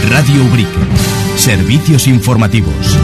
Radio Ubrique. Servicios informativos.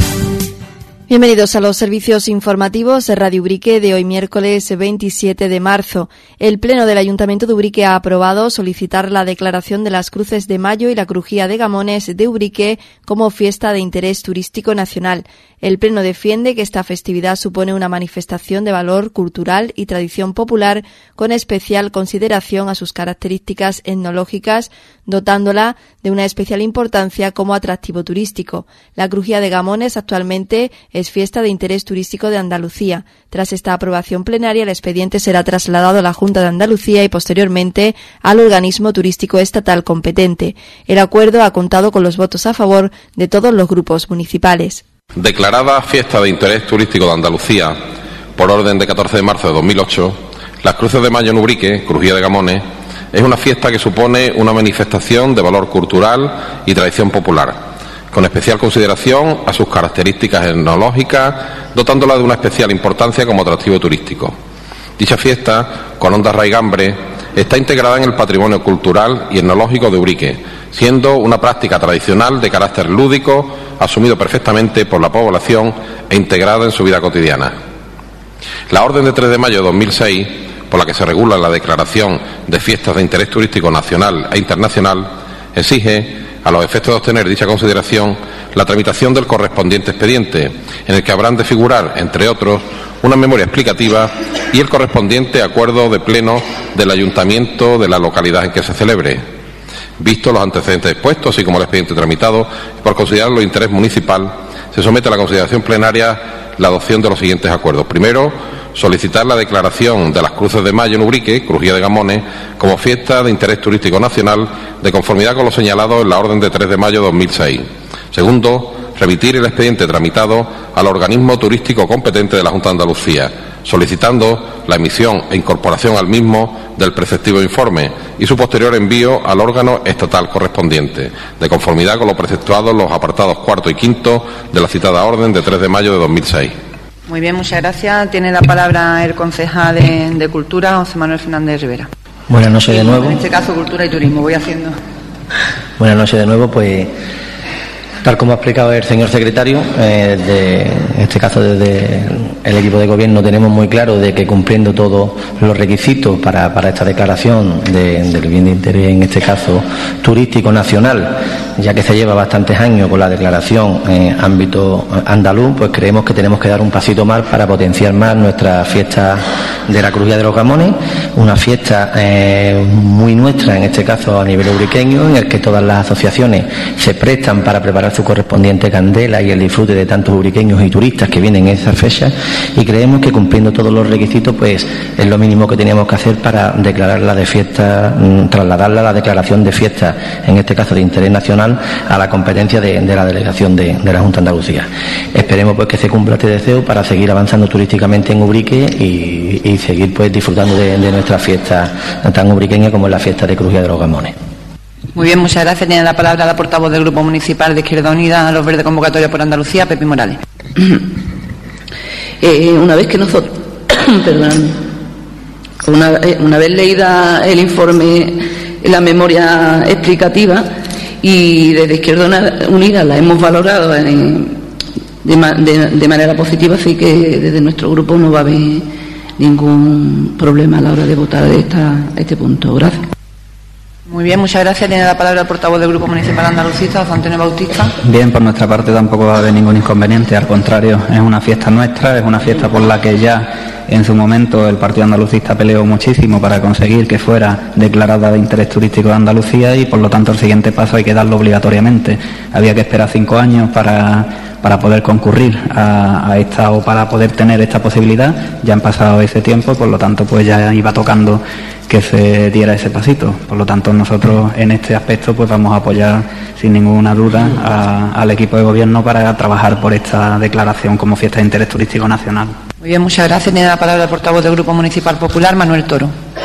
Bienvenidos a los servicios informativos de Radio Ubrique de hoy miércoles 27 de marzo. El Pleno del Ayuntamiento de Ubrique ha aprobado solicitar la declaración de las Cruces de Mayo y la Crujía de Gamones de Ubrique como fiesta de interés turístico nacional. El Pleno defiende que esta festividad supone una manifestación de valor cultural y tradición popular con especial consideración a sus características etnológicas, dotándola de una especial importancia como atractivo turístico. La Crujía de Gamones actualmente es fiesta de interés turístico de Andalucía. Tras esta aprobación plenaria, el expediente será trasladado a la Junta de Andalucía y posteriormente al organismo turístico estatal competente. El acuerdo ha contado con los votos a favor de todos los grupos municipales. Declarada fiesta de interés turístico de Andalucía por orden de 14 de marzo de 2008, las Cruces de Mayo en Ubrique, Crujía de Gamones, es una fiesta que supone una manifestación de valor cultural y tradición popular, con especial consideración a sus características etnológicas, dotándola de una especial importancia como atractivo turístico. Dicha fiesta, con honda raigambre, está integrada en el patrimonio cultural y etnológico de Ubrique, siendo una práctica tradicional de carácter lúdico, asumido perfectamente por la población e integrada en su vida cotidiana. La Orden de 3 de mayo de 2006, por la que se regula la declaración de fiestas de interés turístico nacional e internacional, exige, a los efectos de obtener dicha consideración, la tramitación del correspondiente expediente, en el que habrán de figurar, entre otros, una memoria explicativa y el correspondiente acuerdo de pleno del ayuntamiento de la localidad en que se celebre. Visto los antecedentes expuestos, así como el expediente tramitado, por considerarlo de interés municipal, se somete a la consideración plenaria la adopción de los siguientes acuerdos. Primero, solicitar la declaración de las Cruces de Mayo en Ubrique, Crujía de Gamones, como fiesta de interés turístico nacional, de conformidad con lo señalado en la Orden de 3 de mayo de 2006. Segundo, remitir el expediente tramitado al organismo turístico competente de la Junta de Andalucía, solicitando la emisión e incorporación al mismo del preceptivo informe y su posterior envío al órgano estatal correspondiente, de conformidad con lo preceptuado en los apartados 4 y 5 de la citada orden de 3 de mayo de 2006. Muy bien, muchas gracias. Tiene la palabra el concejal de Cultura, José Manuel Fernández Rivera. Buenas noches de nuevo. En este caso, Cultura y Turismo. Voy haciendo. Buenas noches de nuevo, pues tal como ha explicado el señor secretario, en este caso desde el equipo de gobierno tenemos muy claro de que cumpliendo todos los requisitos para esta declaración del bien de interés, en este caso turístico nacional, ya que se lleva bastantes años con la declaración en ámbito andaluz, pues creemos que tenemos que dar un pasito más para potenciar más nuestra fiesta de la Crujía de los Gamones, una fiesta muy nuestra, en este caso a nivel ubriqueño, en el que todas las asociaciones se prestan para preparar su correspondiente candela y el disfrute de tantos ubriqueños y turistas que vienen en esa fecha, y creemos que cumpliendo todos los requisitos pues es lo mínimo que teníamos que hacer para declararla de fiesta, trasladarla a la declaración de fiesta, en este caso de interés nacional, a la competencia de la delegación de la Junta de Andalucía. Esperemos pues que se cumpla este deseo para seguir avanzando turísticamente en Ubrique y seguir pues disfrutando de nuestra fiesta tan ubriqueña como es la fiesta de Crujía de los Gamones. Muy bien, muchas gracias. Tiene la palabra la portavoz del Grupo Municipal de Izquierda Unida, Los Verdes Convocatoria por Andalucía, Pepi Morales. Una vez que nosotros, una vez leída el informe, la memoria explicativa, y desde Izquierda Unida la hemos valorado de manera positiva, así que desde nuestro grupo no va a haber ningún problema a la hora de votar este punto. Gracias. Muy bien, muchas gracias. Tiene la palabra el portavoz del Grupo Municipal Andalucista, José Antonio Bautista. Bien, por nuestra parte tampoco va a haber ningún inconveniente, al contrario, es una fiesta nuestra, es una fiesta por la que ya en su momento el Partido Andalucista peleó muchísimo para conseguir que fuera declarada de interés turístico de Andalucía, y por lo tanto el siguiente paso hay que darlo obligatoriamente. Había que esperar 5 años para poder concurrir a esta, o para poder tener esta posibilidad. Ya han pasado ese tiempo, por lo tanto pues ya iba tocando que se diera ese pasito. Por lo tanto nosotros en este aspecto pues vamos a apoyar sin ninguna duda al equipo de gobierno para trabajar por esta declaración como fiesta de interés turístico nacional. Muy bien, muchas gracias. Tiene la palabra el portavoz del Grupo Municipal Popular, Manuel Toro.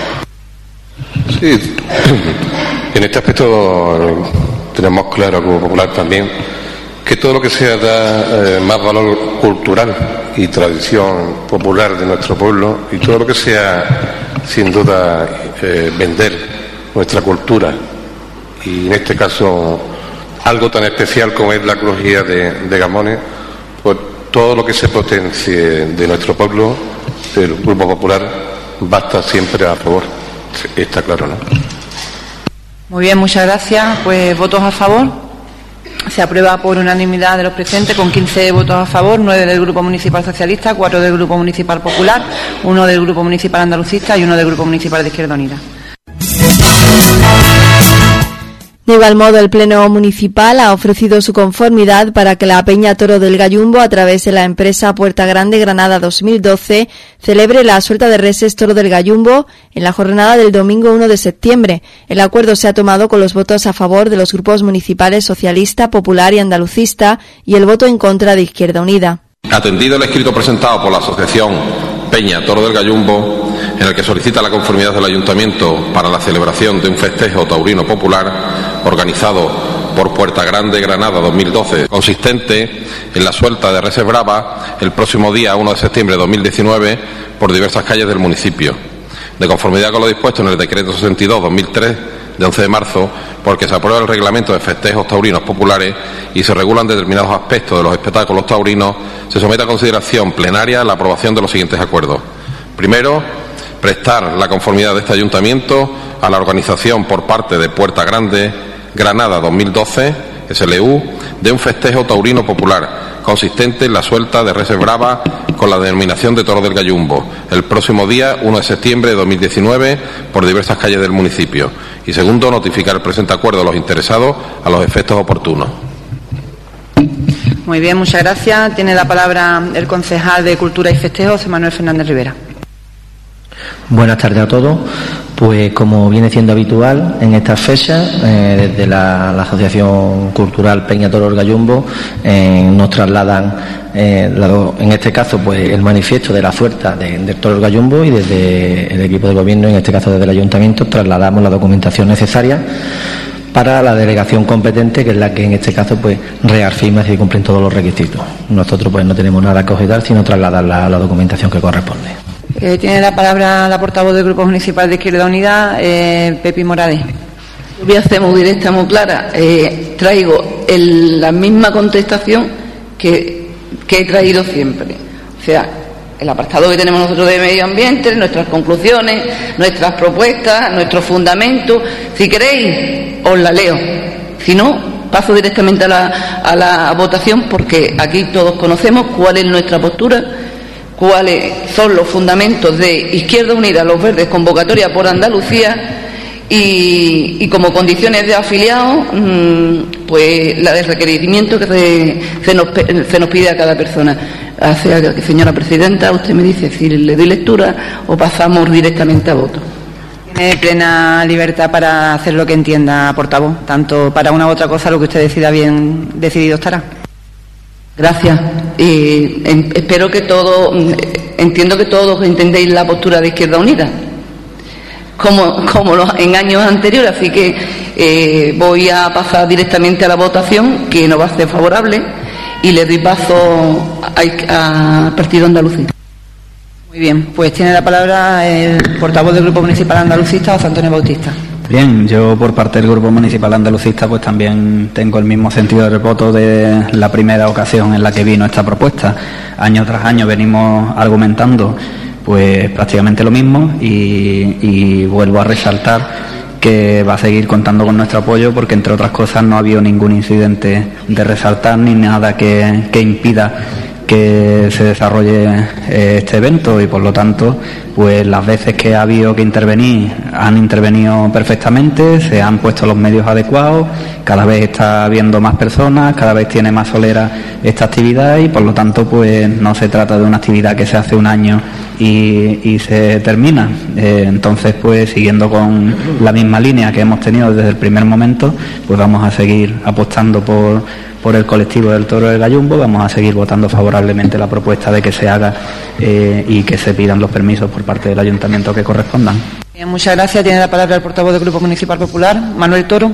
Sí, en este aspecto tenemos claro como Popular también que todo lo que sea dar más valor cultural y tradición popular de nuestro pueblo, y todo lo que sea sin duda vender nuestra cultura, y en este caso algo tan especial como es la crujía de Gamones, pues todo lo que se potencie de nuestro pueblo, del Grupo Popular, va a estar siempre a favor. Está claro, ¿no? Muy bien, muchas gracias. Pues votos a favor. Se aprueba por unanimidad de los presentes con 15 votos a favor, 9 del Grupo Municipal Socialista, 4 del Grupo Municipal Popular, 1 del Grupo Municipal Andalucista y 1 del Grupo Municipal de Izquierda Unida. De igual modo, el Pleno Municipal ha ofrecido su conformidad para que la Peña Toro del Gallumbo, a través de la empresa Puerta Grande Granada 2012, celebre la suelta de reses Toro del Gallumbo en la jornada del domingo 1 de septiembre. El acuerdo se ha tomado con los votos a favor de los grupos municipales Socialista, Popular y Andalucista y el voto en contra de Izquierda Unida. Atendido el escrito presentado por la Asociación Peña Toro del Gallumbo, en el que solicita la conformidad del Ayuntamiento para la celebración de un festejo taurino popular organizado por Puerta Grande Granada 2012, consistente en la suelta de reses bravas el próximo día 1 de septiembre de 2019 por diversas calles del municipio, de conformidad con lo dispuesto en el Decreto 62/2003 de 11 de marzo, porque se aprueba el reglamento de festejos taurinos populares y se regulan determinados aspectos de los espectáculos taurinos, se somete a consideración plenaria la aprobación de los siguientes acuerdos. Primero, prestar la conformidad de este ayuntamiento a la organización por parte de Puerta Grande Granada 2012, SLU, de un festejo taurino popular consistente en la suelta de reses bravas con la denominación de Toro del Gallumbo el próximo día 1 de septiembre de 2019 por diversas calles del municipio. Y segundo, notificar el presente acuerdo a los interesados a los efectos oportunos. Muy bien, muchas gracias. Tiene la palabra el concejal de Cultura y Festejos, José Manuel Fernández Rivera. Buenas tardes a todos. Pues como viene siendo habitual en estas fechas, desde la Asociación Cultural Peña Toro del Gallumbo nos trasladan, en este caso, pues el manifiesto de la suelta del Toro del Gallumbo, y desde el equipo de gobierno, en este caso desde el Ayuntamiento, trasladamos la documentación necesaria para la delegación competente, que es la que en este caso pues reafirma si cumplen todos los requisitos. Nosotros pues no tenemos nada que objetar, sino trasladar la documentación que corresponde. Tiene la palabra la portavoz del Grupo Municipal de Izquierda Unida, Pepi Morales. Voy a hacer muy directa, muy clara. Traigo la misma contestación que he traído siempre. O sea, el apartado que tenemos nosotros de medio ambiente, nuestras conclusiones, nuestras propuestas, nuestros fundamentos. Si queréis, os la leo. Si no, paso directamente a la votación, porque aquí todos conocemos cuál es nuestra postura, cuáles son los fundamentos de Izquierda Unida, Los Verdes, convocatoria por Andalucía, y como condiciones de afiliados, pues la de requerimiento que se nos pide a cada persona. Señora Presidenta, usted me dice si le doy lectura o pasamos directamente a voto. Tiene plena libertad para hacer lo que entienda, portavoz, tanto para una u otra cosa, lo que usted decida bien decidido estará. Gracias. Espero que entiendo que todos entendéis la postura de Izquierda Unida, como en años anteriores, así que voy a pasar directamente a la votación, que no va a ser favorable, y le doy paso a Partido Andalucista. Muy bien, pues tiene la palabra el portavoz del Grupo Municipal Andalucista, José Antonio Bautista. Bien, yo por parte del Grupo Municipal Andalucista pues también tengo el mismo sentido del voto de la primera ocasión en la que vino esta propuesta. Año tras año venimos argumentando pues prácticamente lo mismo, y vuelvo a resaltar que va a seguir contando con nuestro apoyo, porque entre otras cosas no ha habido ningún incidente de resaltar ni nada que impida que se desarrolle este evento, y por lo tanto pues las veces que ha habido que intervenir han intervenido perfectamente, se han puesto los medios adecuados, cada vez está habiendo más personas, cada vez tiene más solera esta actividad, y por lo tanto pues no se trata de una actividad que se hace un año y se termina. Entonces pues siguiendo con la misma línea que hemos tenido desde el primer momento, pues vamos a seguir apostando por el colectivo del Toro del Gallumbo, vamos a seguir votando favorablemente la propuesta de que se haga y que se pidan los permisos por parte del Ayuntamiento que correspondan. Bien, muchas gracias. Tiene la palabra el portavoz del Grupo Municipal Popular, Manuel Toro.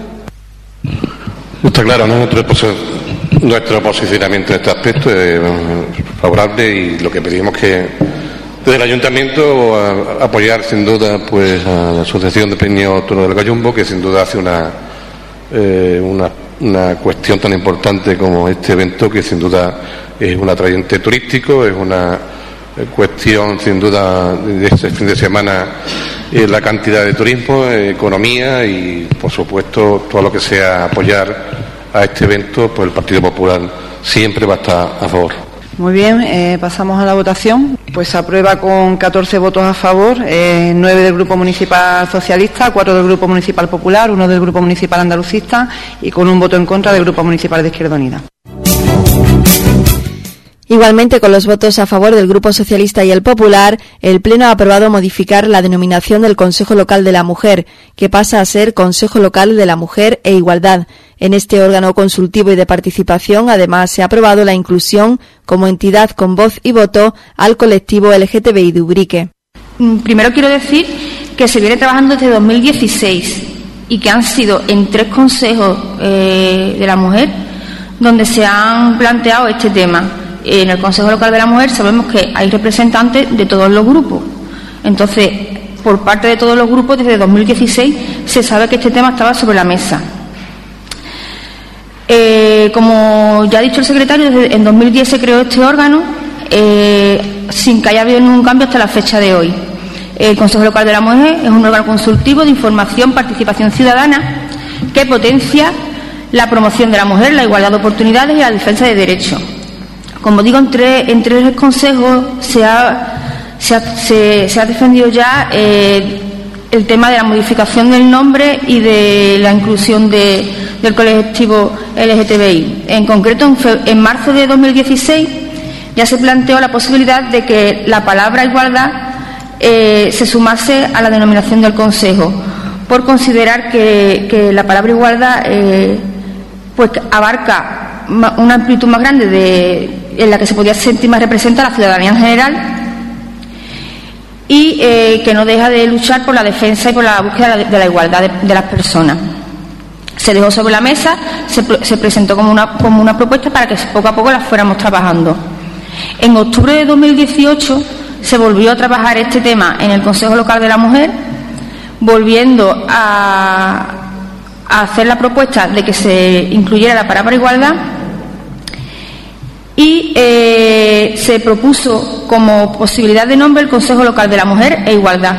Está claro, ¿no? Nuestro posicionamiento en este aspecto es favorable, y lo que pedimos que desde el Ayuntamiento apoyar sin duda pues a la Asociación de Peña Toro del Gallumbo, que sin duda hace una una cuestión tan importante como este evento, que sin duda es un atrayente turístico, es una cuestión sin duda de este fin de semana, la cantidad de turismo, economía y por supuesto todo lo que sea apoyar a este evento, pues el Partido Popular siempre va a estar a favor. Muy bien, pasamos a la votación. Pues se aprueba con 14 votos a favor, 9 del Grupo Municipal Socialista, 4 del Grupo Municipal Popular, 1 del Grupo Municipal Andalucista y con un voto en contra del Grupo Municipal de Izquierda Unida. Igualmente, con los votos a favor del Grupo Socialista y el Popular, el Pleno ha aprobado modificar la denominación del Consejo Local de la Mujer, que pasa a ser Consejo Local de la Mujer e Igualdad. En este órgano consultivo y de participación, además, se ha aprobado la inclusión como entidad con voz y voto al colectivo LGTBI de Ubrique. Primero quiero decir que se viene trabajando desde 2016 y que han sido en 3 consejos de la mujer donde se han planteado este tema. En el Consejo Local de la Mujer sabemos que hay representantes de todos los grupos. Entonces, por parte de todos los grupos, desde 2016 se sabe que este tema estaba sobre la mesa. Como ya ha dicho el secretario, en 2010 se creó este órgano, sin que haya habido ningún cambio hasta la fecha de hoy. El Consejo Local de la Mujer es un órgano consultivo de información, participación ciudadana que potencia la promoción de la mujer, la igualdad de oportunidades y la defensa de derechos. Como digo, en tres consejos se ha defendido ya el tema de la modificación del nombre y de la inclusión del colectivo LGTBI. En concreto, en marzo de 2016 ya se planteó la posibilidad de que la palabra igualdad se sumase a la denominación del Consejo, por considerar que la palabra igualdad pues abarca una amplitud más grande en la que se podía sentir más representada la ciudadanía en general y que no deja de luchar por la defensa y por la búsqueda de la igualdad de las personas. Se dejó sobre la mesa, se presentó como una propuesta para que poco a poco la fuéramos trabajando. En octubre de 2018 se volvió a trabajar este tema en el Consejo Local de la Mujer, volviendo a hacer la propuesta de que se incluyera la palabra igualdad y se propuso como posibilidad de nombre el Consejo Local de la Mujer e Igualdad.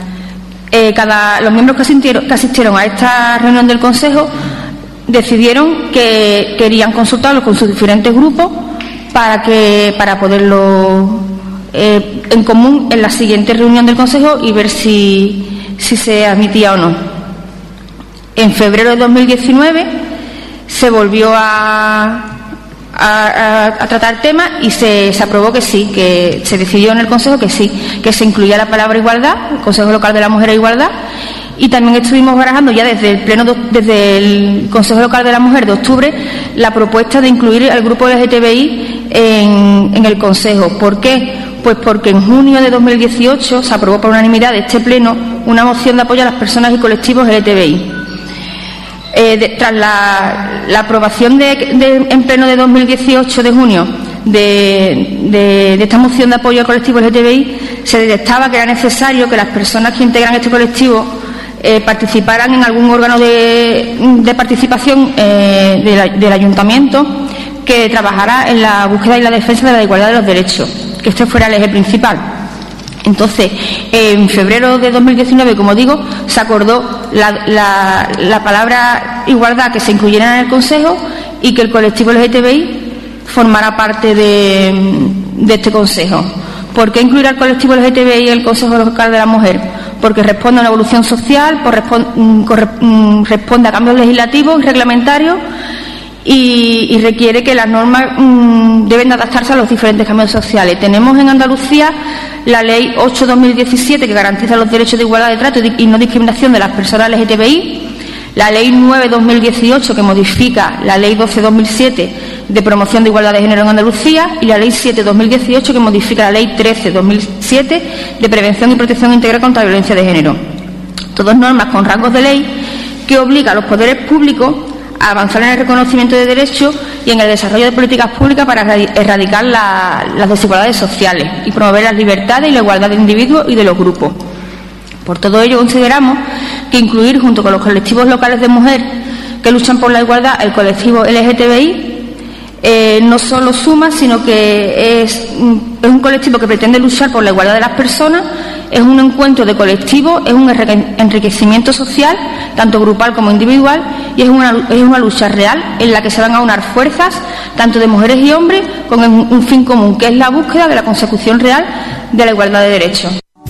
Los miembros que asistieron a esta reunión del Consejo decidieron que querían consultarlo con sus diferentes grupos para poderlo en común en la siguiente reunión del Consejo y ver si se admitía o no. En febrero de 2019 se volvió a tratar el tema y se aprobó que sí, que se decidió en el Consejo que sí, que se incluía la palabra igualdad, el Consejo Local de la Mujer e Igualdad, y también estuvimos barajando ya desde el Consejo Local de la Mujer de octubre la propuesta de incluir al grupo LGTBI en el Consejo. ¿Por qué? Pues porque en junio de 2018 se aprobó por unanimidad de este Pleno una moción de apoyo a las personas y colectivos LGTBI. Tras la aprobación en pleno de 2018 de junio de esta moción de apoyo al colectivo LGTBI, se detectaba que era necesario que las personas que integran este colectivo participaran en algún órgano de participación del ayuntamiento que trabajara en la búsqueda y la defensa de la igualdad de los derechos, que este fuera el eje principal. Entonces, en febrero de 2019, como digo, se acordó la palabra igualdad que se incluyera en el Consejo y que el colectivo LGTBI formara parte de este Consejo. ¿Por qué incluir al colectivo LGTBI en el Consejo Local de la Mujer? Porque responde a una evolución social, responde a cambios legislativos y reglamentarios y requiere que las normas deben adaptarse a los diferentes cambios sociales. Tenemos en Andalucía la Ley 8/2017 que garantiza los derechos de igualdad de trato y no discriminación de las personas LGTBI, la Ley 9/2018 que modifica la Ley 12/2007 de promoción de igualdad de género en Andalucía y la Ley 7/2018 que modifica la Ley 13/2007 de prevención y protección integral contra la violencia de género. Todas normas con rangos de ley que obligan a los poderes públicos a avanzar en el reconocimiento de derechos y en el desarrollo de políticas públicas para erradicar las desigualdades sociales y promover las libertades y la igualdad de individuos y de los grupos. Por todo ello, consideramos que incluir junto con los colectivos locales de mujer que luchan por la igualdad, el colectivo LGTBI, no solo suma, sino que es un colectivo que pretende luchar por la igualdad de las personas, es un encuentro de colectivo, es un enriquecimiento social, tanto grupal como individual, y es una lucha real en la que se van a aunar fuerzas, tanto de mujeres y hombres, con un fin común, que es la búsqueda de la consecución real de la igualdad de derechos.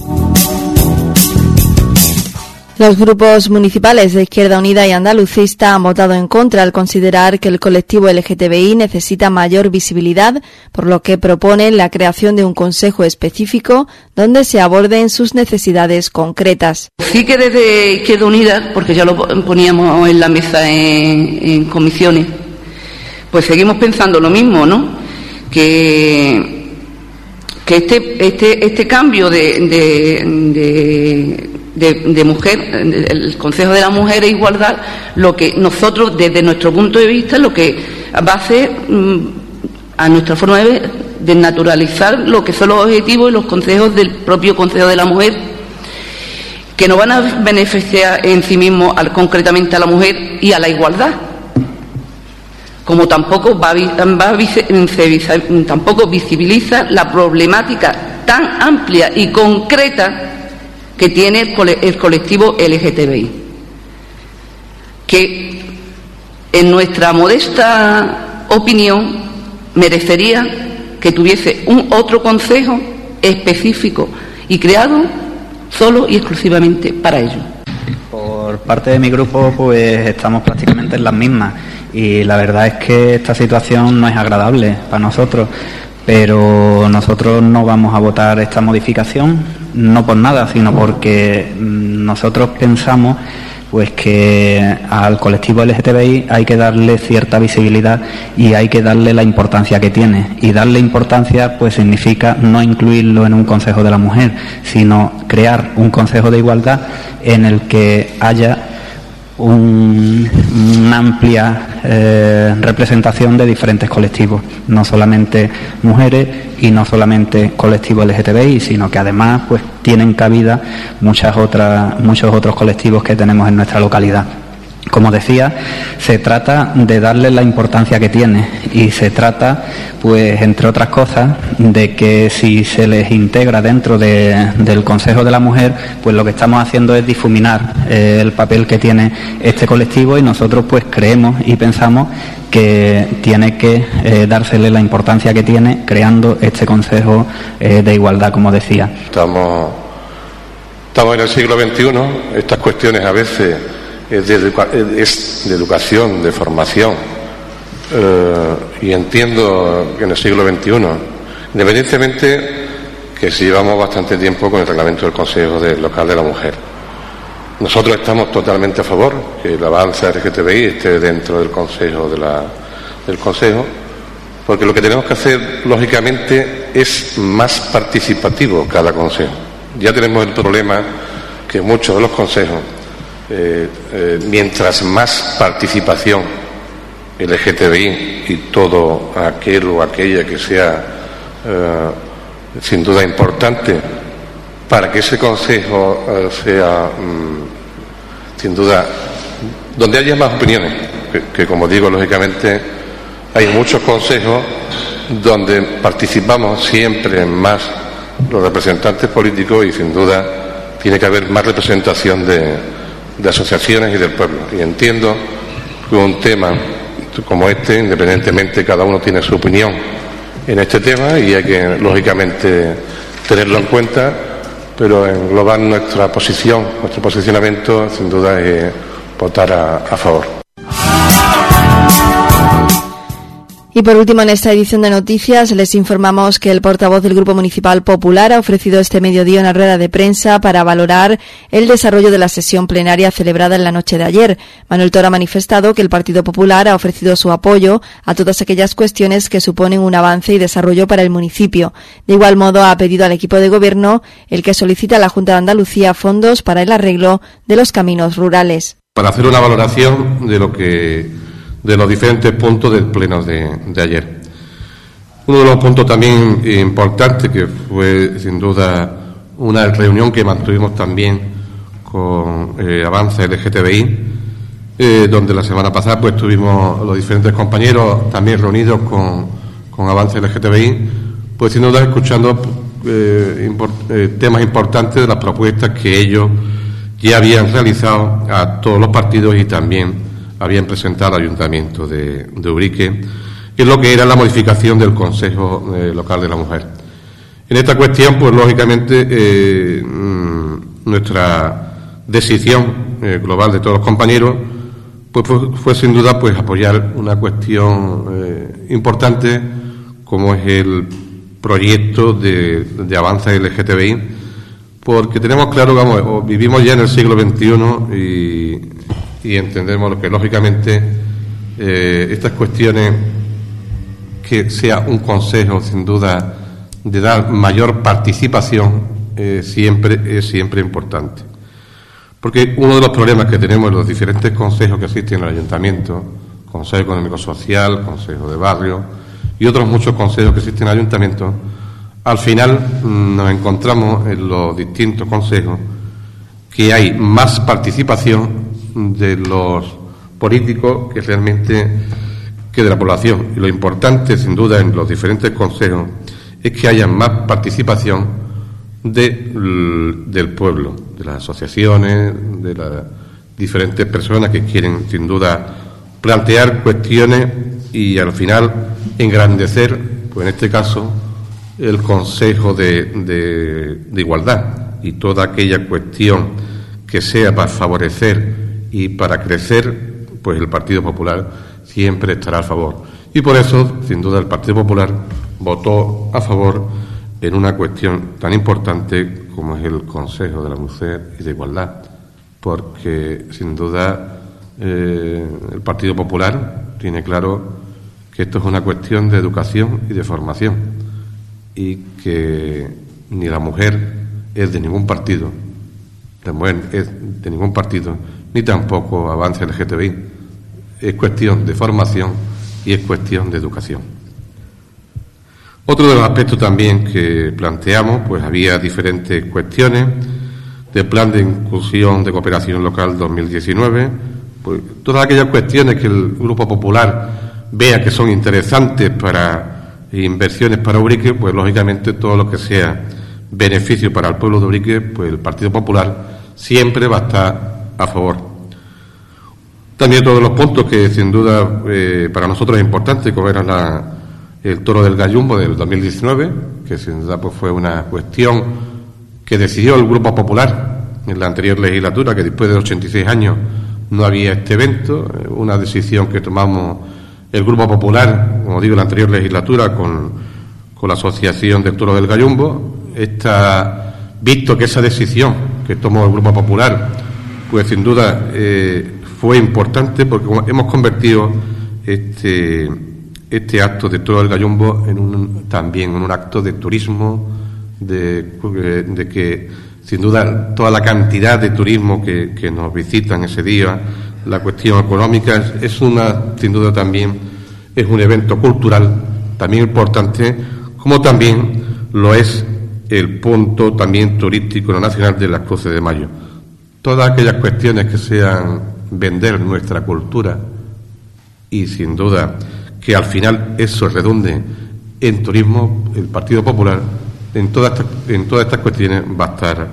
Los grupos municipales de Izquierda Unida y Andalucista han votado en contra al considerar que el colectivo LGTBI necesita mayor visibilidad, por lo que proponen la creación de un consejo específico donde se aborden sus necesidades concretas. Sí que desde Izquierda Unida, porque ya lo poníamos en la mesa en comisiones, pues seguimos pensando lo mismo, ¿no? Que este cambio de mujer, el Consejo de la Mujer e Igualdad, lo que nosotros, desde nuestro punto de vista, lo que va a hacer, a nuestra forma de ver, desnaturalizar lo que son los objetivos y los consejos del propio Consejo de la Mujer, que no van a beneficiar en sí mismos concretamente a la mujer y a la igualdad, como tampoco tampoco visibiliza la problemática tan amplia y concreta que tiene el colectivo LGTBI, que en nuestra modesta opinión merecería que tuviese un otro consejo específico y creado solo y exclusivamente para ello. Por parte de mi grupo, pues estamos prácticamente en las mismas, y la verdad es que esta situación no es agradable para nosotros. Pero nosotros no vamos a votar esta modificación, no por nada, sino porque nosotros pensamos pues que al colectivo LGTBI hay que darle cierta visibilidad y hay que darle la importancia que tiene. Y darle importancia pues significa no incluirlo en un Consejo de la Mujer, sino crear un Consejo de Igualdad en el que haya una amplia representación de diferentes colectivos, no solamente mujeres y no solamente colectivos LGTBI, sino que además pues tienen cabida muchos otros colectivos que tenemos en nuestra localidad. Como decía, se trata de darle la importancia que tiene, y se trata, pues, entre otras cosas, de que si se les integra dentro del Consejo de la Mujer, pues lo que estamos haciendo es difuminar el papel que tiene este colectivo, y nosotros pues creemos y pensamos que tiene que dársele la importancia que tiene creando este Consejo de Igualdad, como decía. Estamos en el siglo XXI, estas cuestiones a veces es de educación, de formación, y entiendo que en el siglo XXI, independientemente que si llevamos bastante tiempo con el reglamento del Consejo Local de la Mujer, nosotros estamos totalmente a favor que el avance LGTBI esté dentro del Consejo del Consejo, porque lo que tenemos que hacer lógicamente es más participativo cada consejo. Ya tenemos el problema que muchos de los consejos, mientras más participación LGTBI y todo aquel o aquella que sea sin duda importante para que ese consejo sea sin duda donde haya más opiniones, que como digo, lógicamente hay muchos consejos donde participamos siempre más los representantes políticos, y sin duda tiene que haber más representación de asociaciones y del pueblo. Y entiendo que un tema como este, independientemente, cada uno tiene su opinión en este tema y hay que lógicamente tenerlo en cuenta, pero englobar nuestra posición, nuestro posicionamiento, sin duda es votar a favor. Y por último, en esta edición de noticias les informamos que el portavoz del Grupo Municipal Popular ha ofrecido este mediodía una rueda de prensa para valorar el desarrollo de la sesión plenaria celebrada en la noche de ayer. Manuel Toro ha manifestado que el Partido Popular ha ofrecido su apoyo a todas aquellas cuestiones que suponen un avance y desarrollo para el municipio. De igual modo, ha pedido al equipo de gobierno el que solicita a la Junta de Andalucía fondos para el arreglo de los caminos rurales. Para hacer una valoración de los diferentes puntos del pleno de ayer. Uno de los puntos también importantes, que fue sin duda una reunión que mantuvimos también con Avance LGTBI, donde la semana pasada pues tuvimos los diferentes compañeros también reunidos con Avance LGTBI, pues sin duda escuchando temas importantes de las propuestas que ellos ya habían realizado a todos los partidos y también habían presentado al Ayuntamiento de Ubrique, que es lo que era la modificación del Consejo Local de la Mujer. En esta cuestión, pues lógicamente, nuestra decisión global de todos los compañeros pues fue sin duda pues apoyar una cuestión importante como es el proyecto de Avanza LGTBI, porque tenemos claro, vamos, vivimos ya en el siglo XXI y entendemos lo que lógicamente estas cuestiones, que sea un consejo sin duda de dar mayor participación, siempre es importante. Porque uno de los problemas que tenemos en los diferentes consejos que existen en el Ayuntamiento, Consejo Económico Social, Consejo de Barrio y otros muchos consejos que existen en el Ayuntamiento, al final nos encontramos en los distintos consejos que hay más participación de los políticos que realmente que de la población. Y lo importante, sin duda, en los diferentes consejos es que haya más participación del pueblo, de las asociaciones, de las diferentes personas que quieren, sin duda, plantear cuestiones y al final engrandecer, pues en este caso, el Consejo de Igualdad y toda aquella cuestión que sea para favorecer y para crecer, pues el Partido Popular siempre estará a favor. Y por eso, sin duda, el Partido Popular votó a favor en una cuestión tan importante como es el Consejo de la Mujer y de Igualdad, porque sin duda el Partido Popular tiene claro que esto es una cuestión de educación y de formación y que ni la mujer es de ningún partido, la mujer es de ningún partido, ni tampoco Avance LGTBI. Es cuestión de formación y es cuestión de educación. Otro de los aspectos también que planteamos, pues había diferentes cuestiones del Plan de Inclusión de Cooperación Local 2019, pues todas aquellas cuestiones que el Grupo Popular vea que son interesantes para inversiones para Ubrique, pues lógicamente todo lo que sea beneficio para el pueblo de Ubrique, pues el Partido Popular siempre va a estar a favor. También todos los puntos que sin duda para nosotros es importante, como era el Toro del Gallumbo del 2019, que sin duda pues fue una cuestión que decidió el Grupo Popular en la anterior legislatura, que después de 86 años no había este evento, una decisión que tomamos el Grupo Popular, como digo, en la anterior legislatura con la Asociación del Toro del Gallumbo. Visto que esa decisión que tomó el Grupo Popular, pues sin duda fue importante, porque hemos convertido este acto de Toro del Gallumbo también en un acto de turismo, de que sin duda toda la cantidad de turismo que nos visitan ese día, la cuestión económica sin duda también es un evento cultural también importante, como también lo es el punto también turístico nacional de las Cruces de Mayo. Todas aquellas cuestiones que sean vender nuestra cultura y sin duda que al final eso redunde en turismo, el Partido Popular en todas estas cuestiones va a estar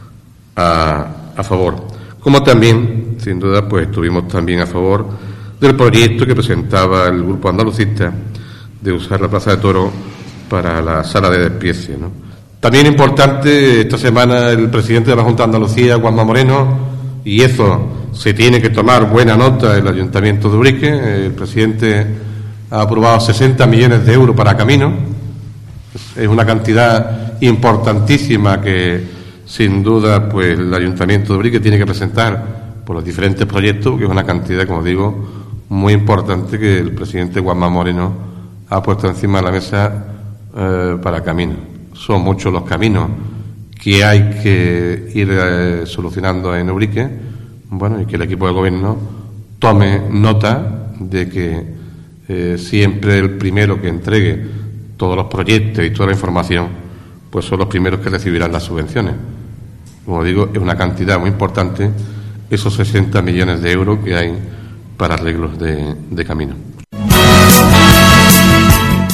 a favor. Como también, sin duda, pues estuvimos también a favor del proyecto que presentaba el Grupo Andalucista de usar la Plaza de Toros para la sala de despiece, ¿no? También importante, esta semana el presidente de la Junta de Andalucía, Juanma Moreno, y eso se tiene que tomar buena nota en el Ayuntamiento de Ubrique. El presidente ha aprobado 60 millones de euros para caminos. Es una cantidad importantísima que, sin duda, pues el Ayuntamiento de Ubrique tiene que presentar por los diferentes proyectos, que es una cantidad, como digo, muy importante que el presidente Juanma Moreno ha puesto encima de la mesa para caminos. Son muchos los caminos que hay que ir solucionando en Ubrique, bueno, y que el equipo de gobierno tome nota de que siempre el primero que entregue todos los proyectos y toda la información, pues son los primeros que recibirán las subvenciones. Como digo, es una cantidad muy importante esos 60 millones de euros que hay para arreglos de camino.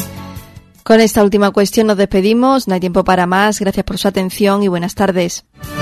Con esta última cuestión nos despedimos. No hay tiempo para más. Gracias por su atención y buenas tardes.